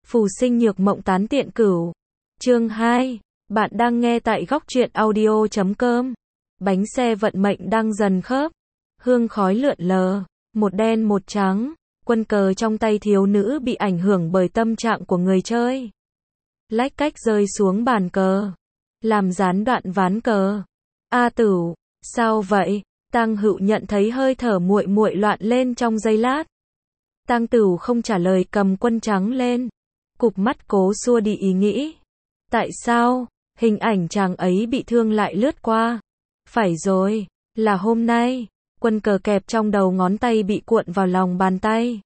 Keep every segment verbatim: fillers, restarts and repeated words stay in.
Phù sinh nhược mộng tán tiện cửu. Chương hai. Bạn đang nghe tại góc truyện audio chấm com. Bánh xe vận mệnh đang dần khớp. Hương khói lượn lờ. Một đen một trắng. Quân cờ trong tay thiếu nữ bị ảnh hưởng bởi tâm trạng của người chơi. Lách cách rơi xuống bàn cờ. Làm gián đoạn ván cờ. A Tửu, sao vậy? Tang Hựu nhận thấy hơi thở muội muội loạn lên trong giây lát. Tang Tửu không trả lời, cầm quân trắng lên. Cụp mắt cố xua đi ý nghĩ. Tại sao? Hình ảnh chàng ấy bị thương lại lướt qua. Phải rồi, là hôm nay. Quân cờ kẹp trong đầu ngón tay bị cuộn vào lòng bàn tay.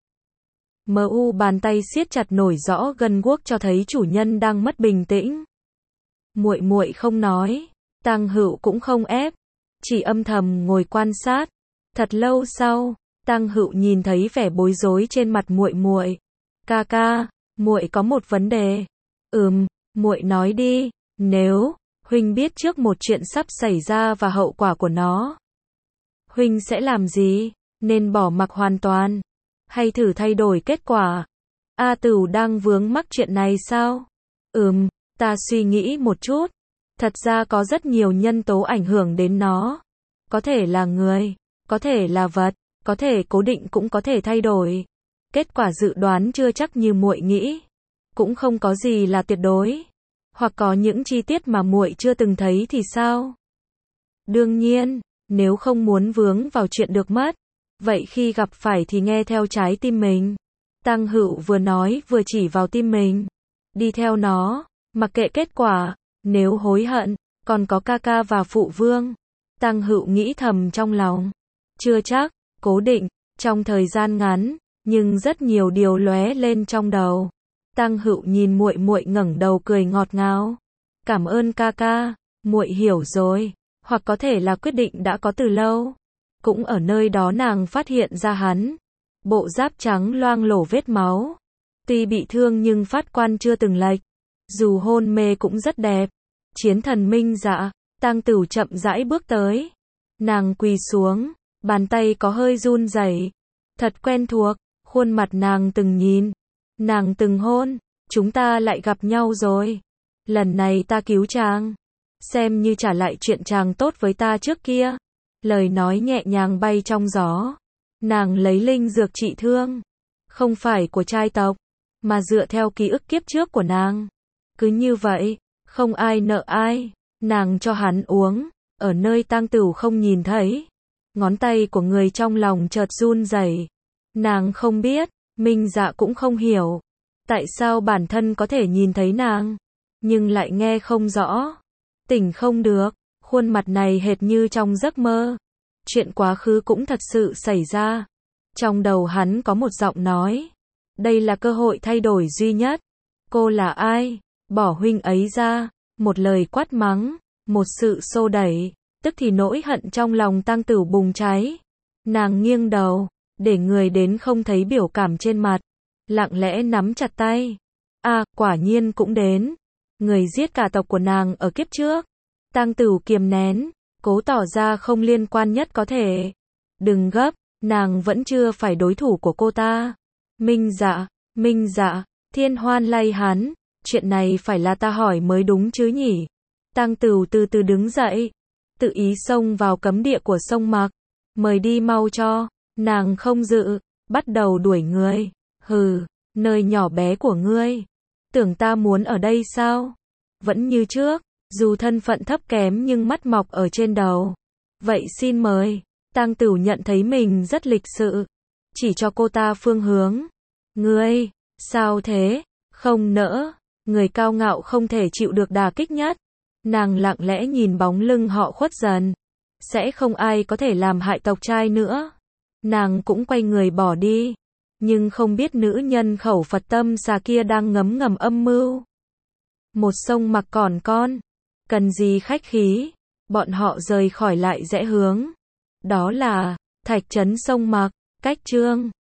Mờ u bàn tay siết chặt nổi rõ gân guốc cho thấy chủ nhân đang mất bình tĩnh. Muội muội không nói, Tang Hựu cũng không ép, chỉ âm thầm ngồi quan sát. Thật lâu sau, Tang Hựu nhìn thấy vẻ bối rối trên mặt muội muội. "Ca ca, muội có một vấn đề." "Ừm, muội nói đi." "Nếu huynh biết trước một chuyện sắp xảy ra và hậu quả của nó, huynh sẽ làm gì? Nên bỏ mặc hoàn toàn, hay thử thay đổi kết quả?" A Tửu đang vướng mắc chuyện này sao? "Ừm, ta suy nghĩ một chút. Thật ra có rất nhiều nhân tố ảnh hưởng đến nó. Có thể là người, có thể là vật, có thể cố định cũng có thể thay đổi. Kết quả dự đoán chưa chắc như muội nghĩ. Cũng không có gì là tuyệt đối. Hoặc có những chi tiết mà muội chưa từng thấy thì sao? Đương nhiên, nếu không muốn vướng vào chuyện được mất, vậy khi gặp phải thì nghe theo trái tim mình." Tang Hựu vừa nói vừa chỉ vào tim mình. "Đi theo nó, mặc kệ kết quả, nếu hối hận, còn có ca ca và phụ vương." Tang Hựu nghĩ thầm trong lòng. Chưa chắc, cố định, trong thời gian ngắn, nhưng rất nhiều điều lóe lên trong đầu. Tang Hựu nhìn muội muội ngẩng đầu cười ngọt ngào. "Cảm ơn ca ca, muội hiểu rồi." Hoặc có thể là quyết định đã có từ lâu. Cũng ở nơi đó nàng phát hiện ra hắn. Bộ giáp trắng loang lổ vết máu. Tuy bị thương nhưng phát quan chưa từng lệch. Dù hôn mê cũng rất đẹp. Chiến thần Minh Dạ. Tang Tửu chậm rãi bước tới. Nàng quỳ xuống, bàn tay có hơi run rẩy. Thật quen thuộc, khuôn mặt nàng từng nhìn, nàng từng hôn. "Chúng ta lại gặp nhau rồi. Lần này ta cứu chàng, xem như trả lại chuyện chàng tốt với ta trước kia." Lời nói nhẹ nhàng bay trong gió. Nàng lấy linh dược trị thương, không phải của trai tộc, mà dựa theo ký ức kiếp trước của nàng. Cứ như vậy, không ai nợ ai. Nàng cho hắn uống, ở nơi Tang Tửu không nhìn thấy. Ngón tay của người trong lòng chợt run rẩy. Nàng không biết, Minh Dạ cũng không hiểu. Tại sao bản thân có thể nhìn thấy nàng, nhưng lại nghe không rõ. Tỉnh không được, khuôn mặt này hệt như trong giấc mơ. Chuyện quá khứ cũng thật sự xảy ra. Trong đầu hắn có một giọng nói. Đây là cơ hội thay đổi duy nhất. "Cô là ai? Bỏ huynh ấy ra." Một lời quát mắng, một sự xô đẩy, tức thì nỗi hận trong lòng Tang Tửu bùng cháy. Nàng nghiêng đầu, để người đến không thấy biểu cảm trên mặt, lặng lẽ nắm chặt tay. À, quả nhiên cũng đến. Người giết cả tộc của nàng ở kiếp trước. Tang Tửu kiềm nén, cố tỏ ra không liên quan nhất có thể. "Đừng gấp, nàng vẫn chưa phải đối thủ của cô ta." "Minh Dạ, Minh Dạ." Thiên Hoan lay hắn. "Chuyện này phải là ta hỏi mới đúng chứ nhỉ?" Tang Tửu từ từ đứng dậy, tự ý xông vào cấm địa của sông Mạc. "Mời đi mau cho." Nàng không dự, bắt đầu đuổi người. "Hừ, nơi nhỏ bé của ngươi. Tưởng ta muốn ở đây sao? Vẫn như trước, dù thân phận thấp kém nhưng mắt mọc ở trên đầu. Vậy xin mời." Tang Tửu nhận thấy mình rất lịch sự, chỉ cho cô ta phương hướng. "Ngươi, sao thế?" Không nỡ. Người cao ngạo không thể chịu được đả kích nhất. Nàng lặng lẽ nhìn bóng lưng họ khuất dần. Sẽ không ai có thể làm hại tộc trai nữa. Nàng cũng quay người bỏ đi. Nhưng không biết nữ nhân khẩu Phật tâm xà kia đang ngấm ngầm âm mưu. Một sông Mạc còn con. Cần gì khách khí. Bọn họ rời khỏi lại rẽ hướng. Đó là Thạch trấn sông Mạc, cách Chương